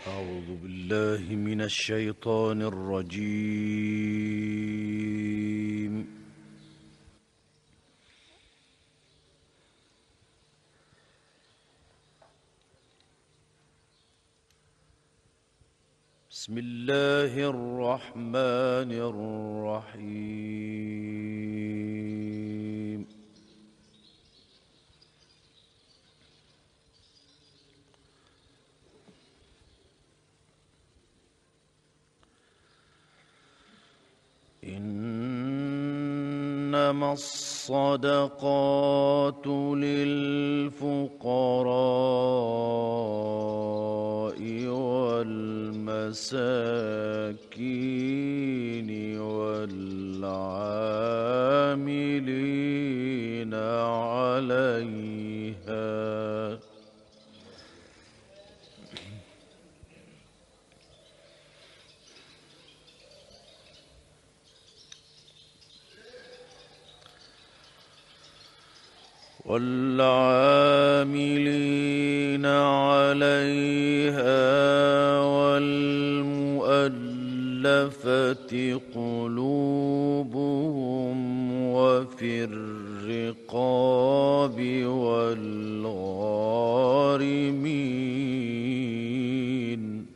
أعوذ بالله من الشيطان الرجيم. بسم الله الرحمن الرحيم. إنما الصدقات للفقراء والمساكين والعاملين عليها والمؤلفة قلوبهم وفي الرقاب والغارمين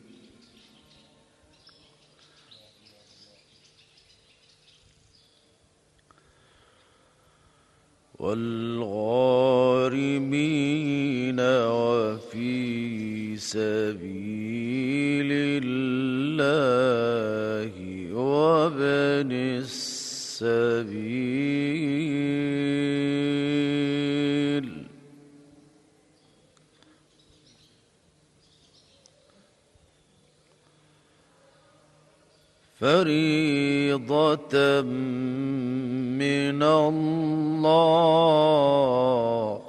وفي سبيل الله وابن السبيل فريضة من الله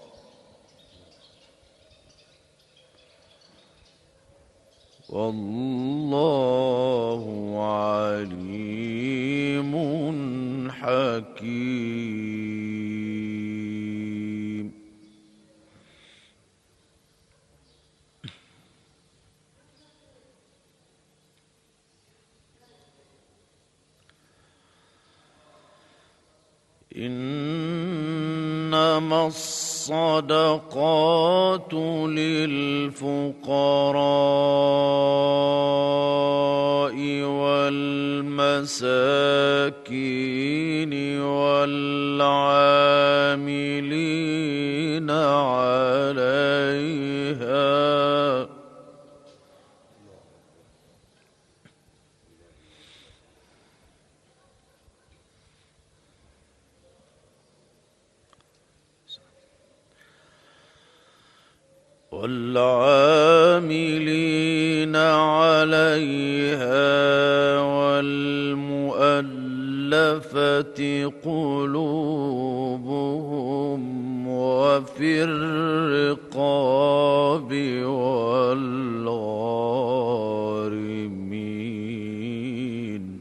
والله عليم حكيم. إنما الصدقات للفقراء والمساكين والعاملين عليها والمؤلفة قلوبهم وفي الرقاب والغارمين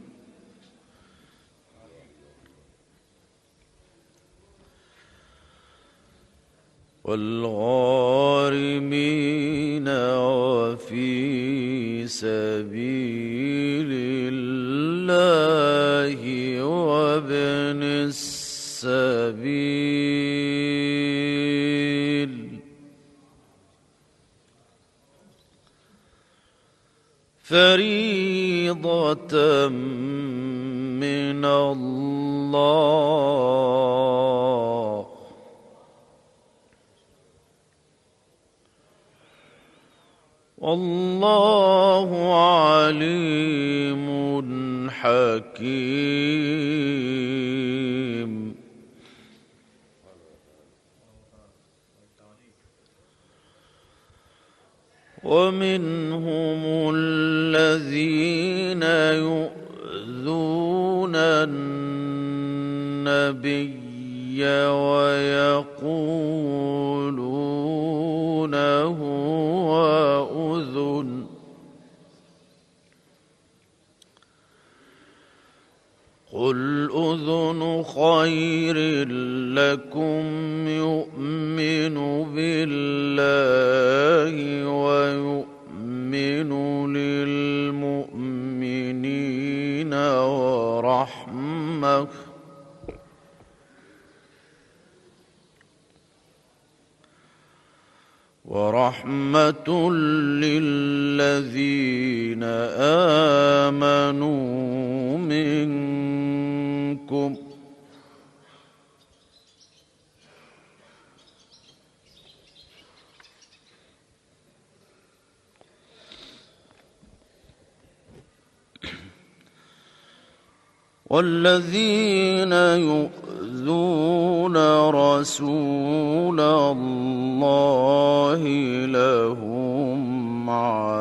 وفي سبيل الله وابن السبيل فريضة من الله والله عليم حكيم. ومنهم الذين يؤذون النبي ويقولون هو أذن قل أذن خير لكم يؤمن بالله ويؤمن ورحمة للذين آمنوا منكم والذين يؤذون رسول الله لهم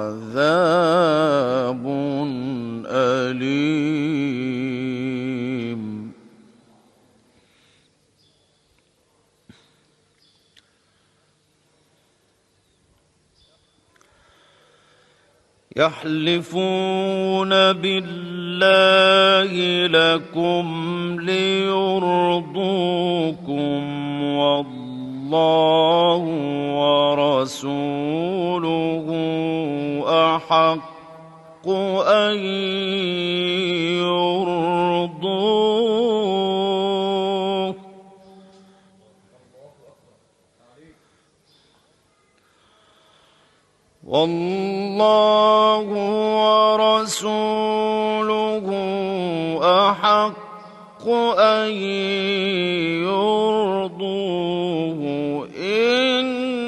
عذاب أليم. يحلفون بالله لكم ليرضوكم والله ورسوله أحق أن يرضوه والله ورسوله أحق أن يرضوه إن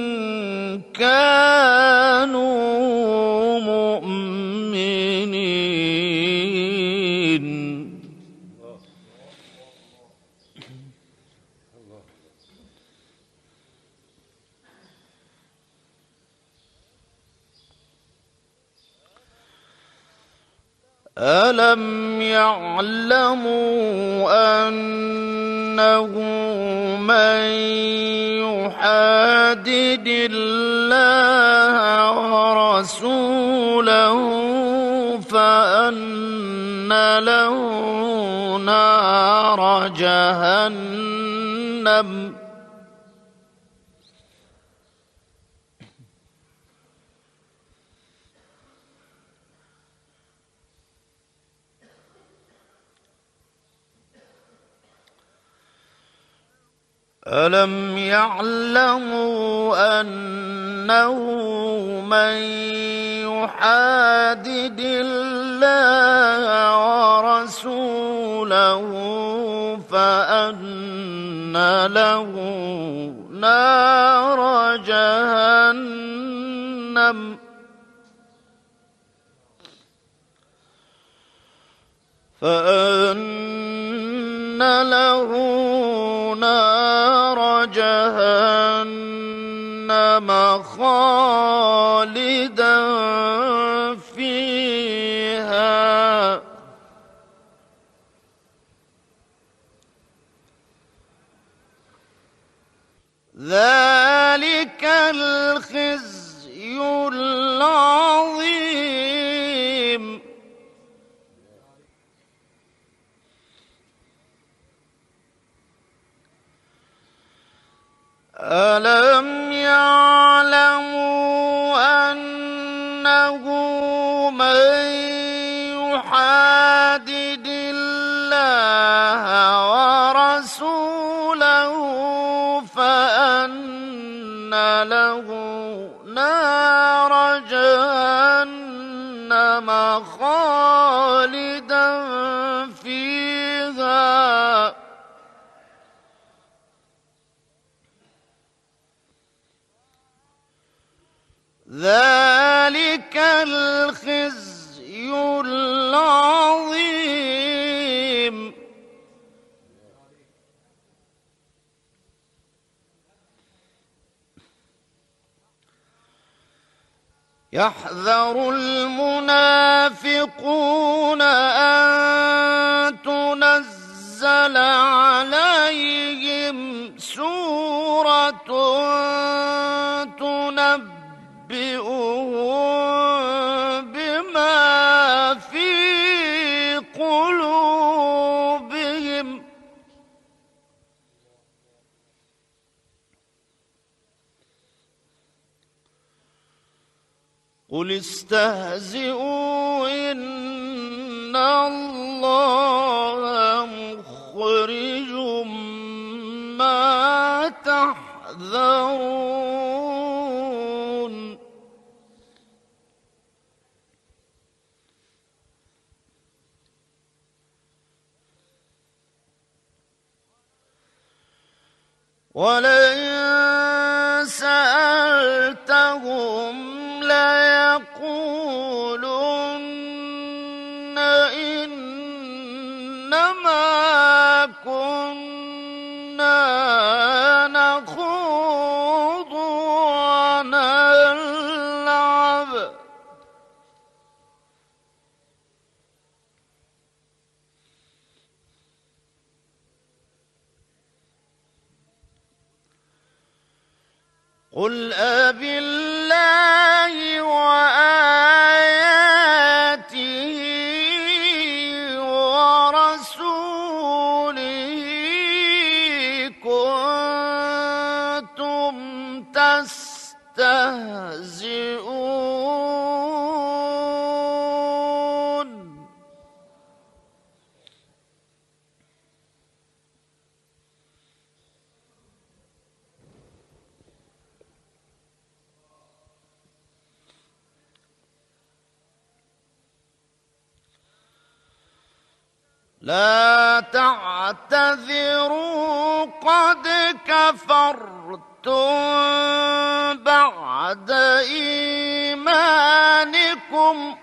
كانوا مؤمنين. ألم يعلموا أنه من يحادد الله ورسوله فأن له نار جهنم ألم يعلموا أنه من يحادد الله ورسوله فأن له نار جهنم فأن له نار جهنم خالدا فيها ذلك الخزي العظيم. ألم يعلموا أنه من يحادد الله ورسوله فأن له نار جهنم خالدا فيها ذلك الخزي العظيم. يحذر المنافقون أن تنزل عليهم سورة تنبئهم بما في قلوبهم قل استهزئوا إن الله مخرج ما تحذرون. ولئن سألتهم ليقولن إنما كنا نخوض ونلعب. قل أبالله وآياته ورسوله كنتم تستهزئون. لا تعتذروا قد كفرتم بعد إيمانكم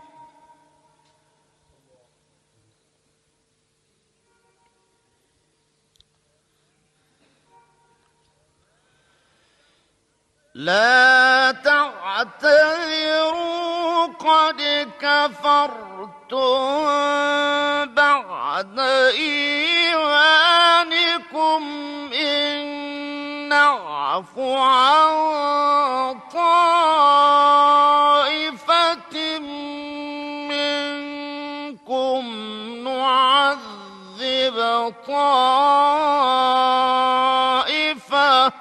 لا تعتذروا قد كفرتم بعد إيمانكم إن نعف عن طائفة منكم نعذب طائفة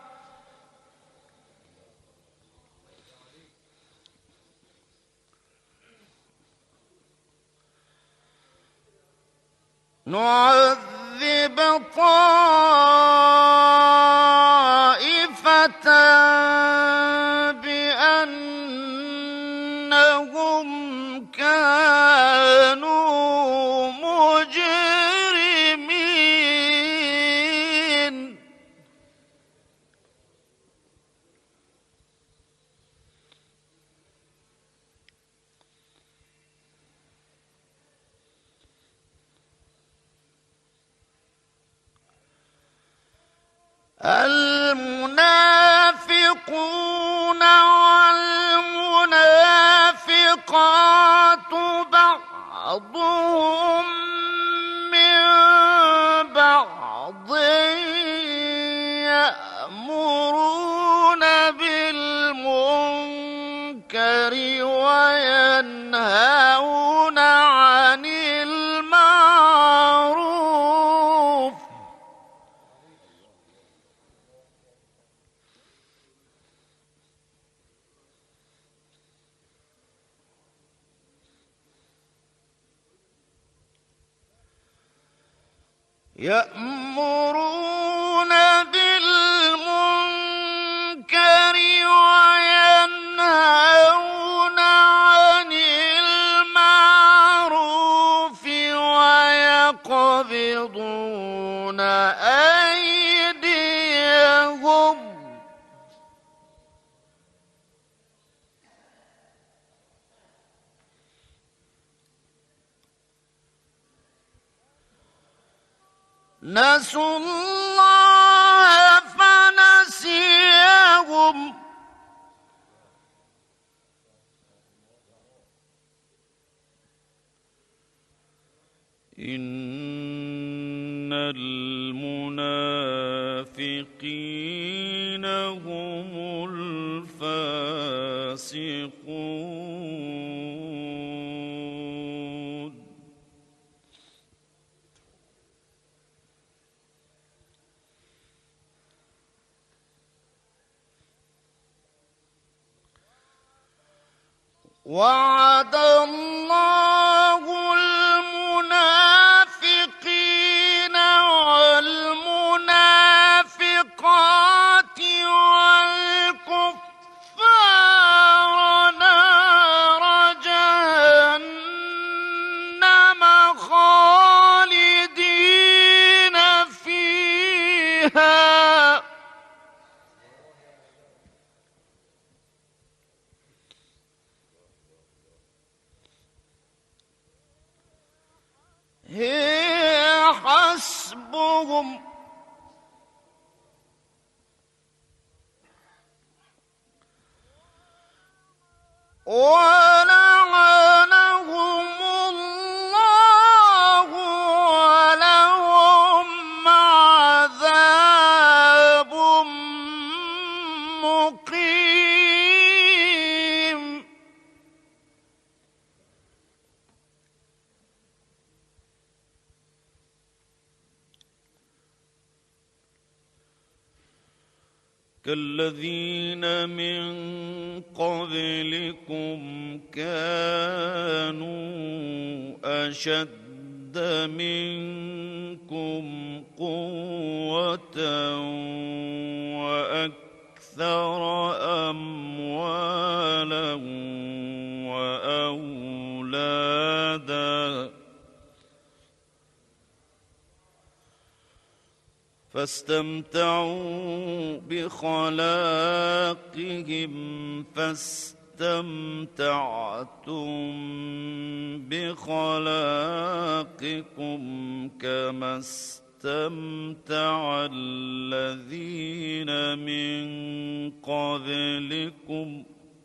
بأنهم كانوا مجرمين. المنافقون والمنافقات بعضهم من بعض يأمرون بالمنكر وينهون عن المعروف يأمرون بالمنكر وينهون عن المعروف ويقبضون أيديهم نسوا الله فنسيهم إن المنافقين هم الفاسقون. وعد الله المنافقين والمنافقات والكفار نار جهنم خالدين فيها ولعنهم الله ولهم عذاب مقيم. كالذين من قبلكم كانوا أشد منكم قوة وأكثر أموالا وأولادا فاستمتعوا بخلاقهم فاستمتعتم بخلاقكم كما استمتع الذين من قبلكم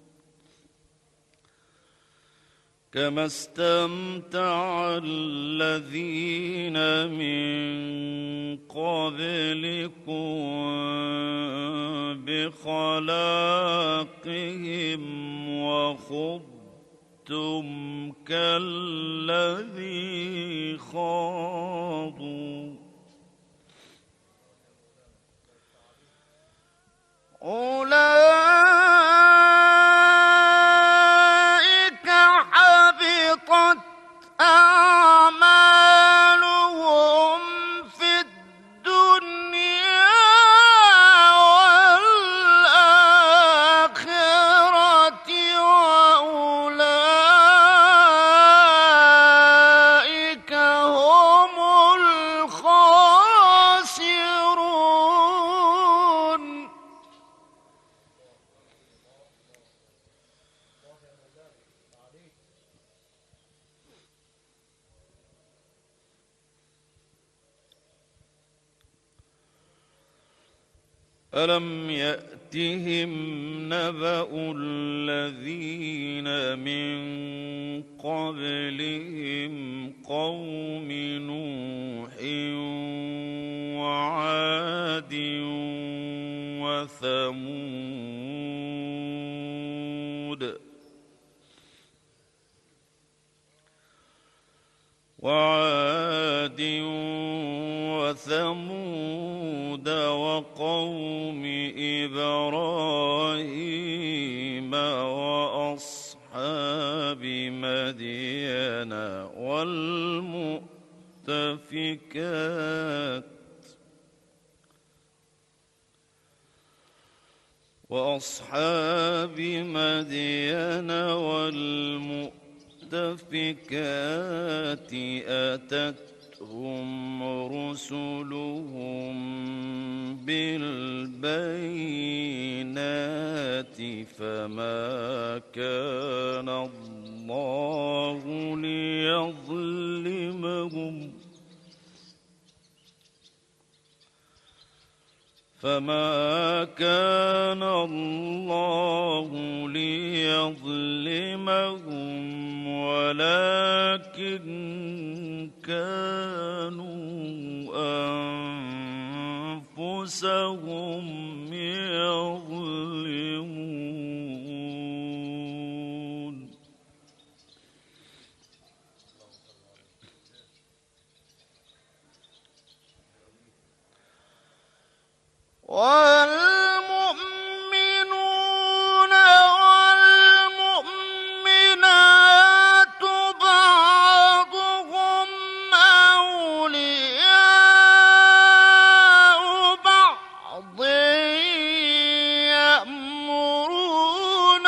كما استمتع الذين من قبلكم بخلاقهم وخضتم كالذي خاضوا أولئك حبطت أعمالهم في الدنيا والآخرة وأولئك هم الخاسرون. ألم يأتهم نبأ الذين من قبلهم قوم نوح وعاد وثمود وقوم إبراهيم وأصحاب مدين والمؤتفكات أتتهم رسلهم بالبينات فما كان الله ليظلمهم ولكن كانوا أنفسهم يظلمون. والمؤمنون والمؤمنات بعضهم أولياء بعض يأمرون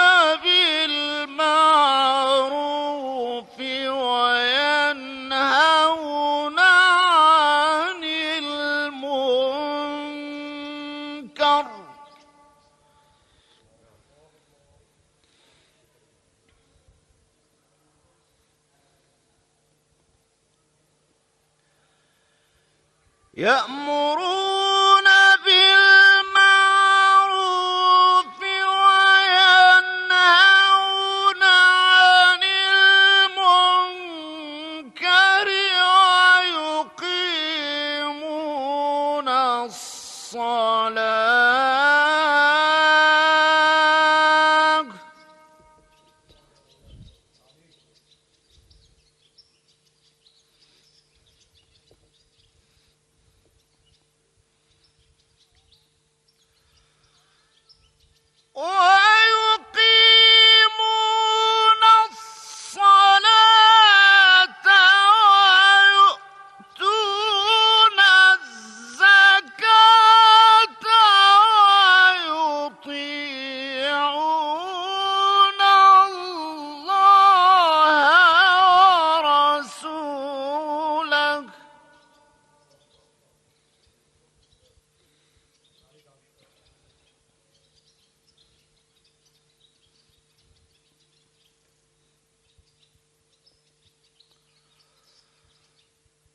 بالمعروف وينهون عن المنكر يأمرون بالمعروف وينهون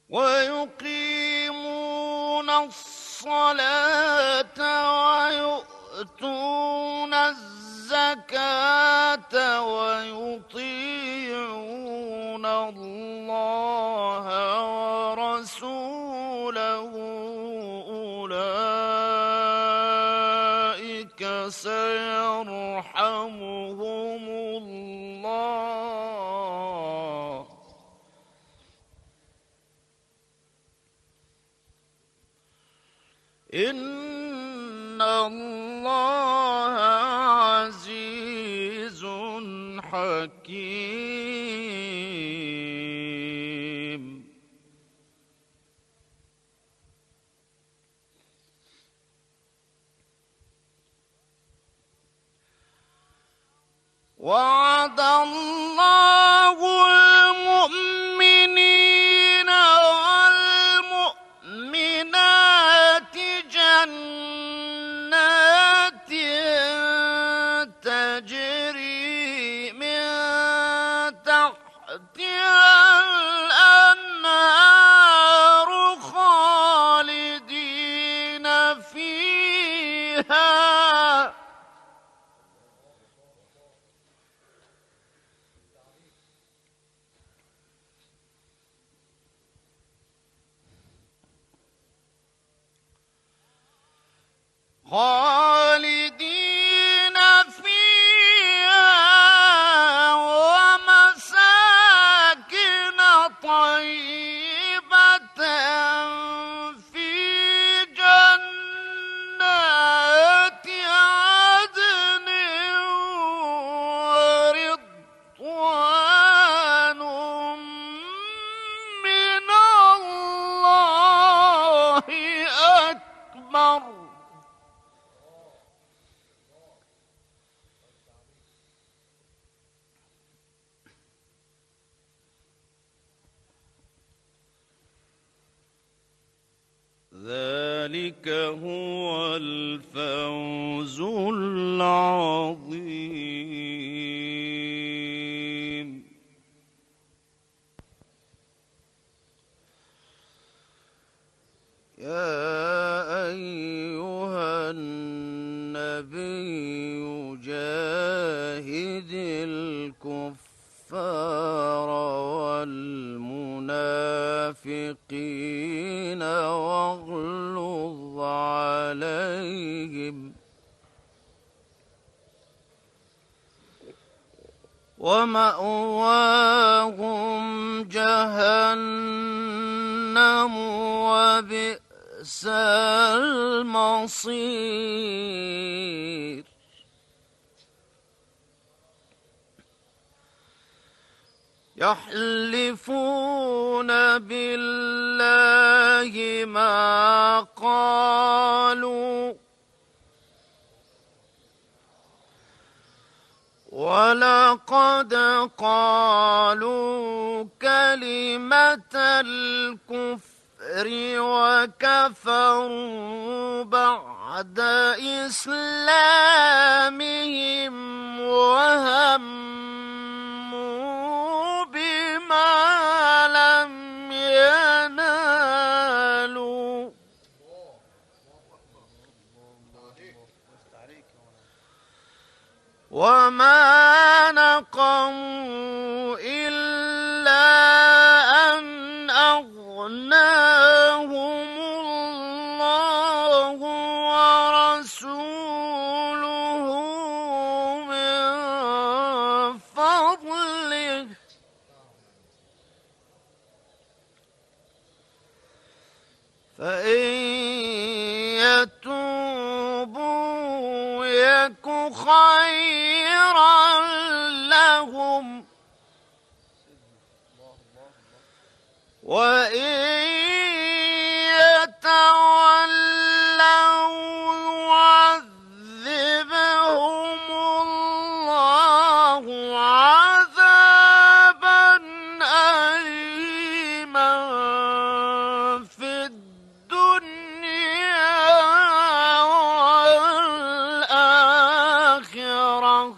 ويقيمون الصلاة ويؤتون الزكاة ويطيعون الله ورسوله أولئك سيرحمهم الله. إن الله عزيز حكيم. وعد الله المؤمنين والمؤمنات جنات تجري من تحتها الأنهار خالدين فيها خالدين فيها ومساكن طيبة في جنات عدن ورضوان من الله أكبر. ذلك هو الفوز العظيم. يا أيها النبي جاهد الكفار والمنافقين واغلظ عليهم ومأواهم جهنم وبئس المصير. يحلفون بالله ما قالوا ولقد قالوا كلمة الكفر وكفروا بعد إسلامهم وهموا بما لم ينالوا وما نقموا إلا أن أغناهم الله ورسوله من فضله فإن يتوبوا يك خيرا لهم وإن يتولوا يعذبهم الله عذابا أليما في الدنيا والآخرة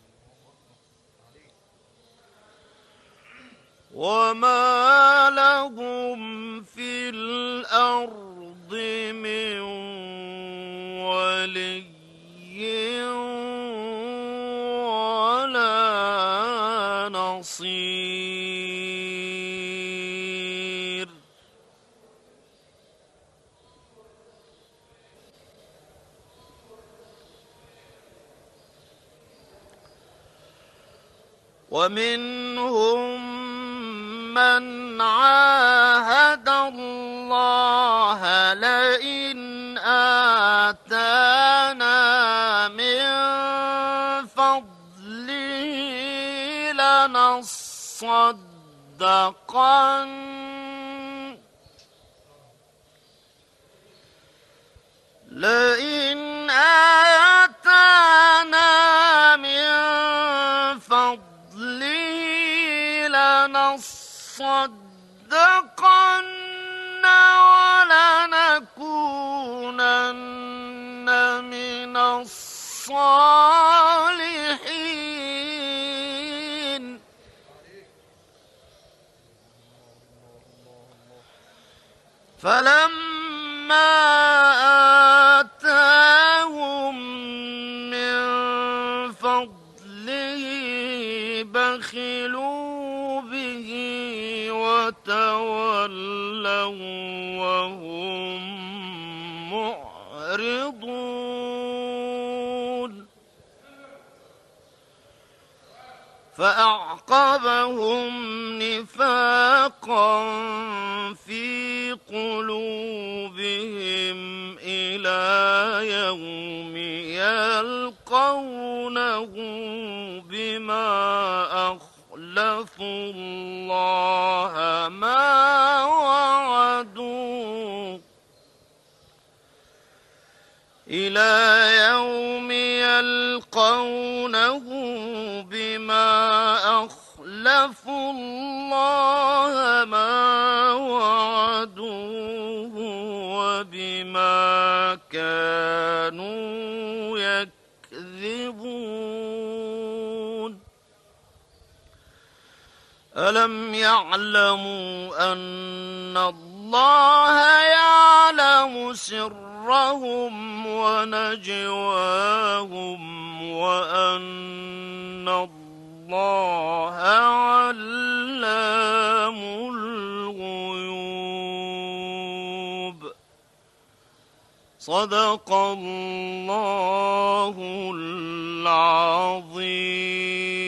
وما لهم بصير. ومنهم من عاهد الله لئن آتانا من فضله لئن آتانا من فضله لنصدقن ولنكونن من الصالحين. فلما آتاهم من فضله بخلوا به وتولوا وهم معرضون. فأعقبهم نفاقا في قلوبهم إلى يوم يلقونه بما أخلفوا الله ما وعدوه بما أخلفوا الله ما وعدوه وبما كانوا يكذبون. ألم يعلموا أن الله يعلم سرهم ونجواهم وأن الله علام الغيوب. صدق الله العظيم.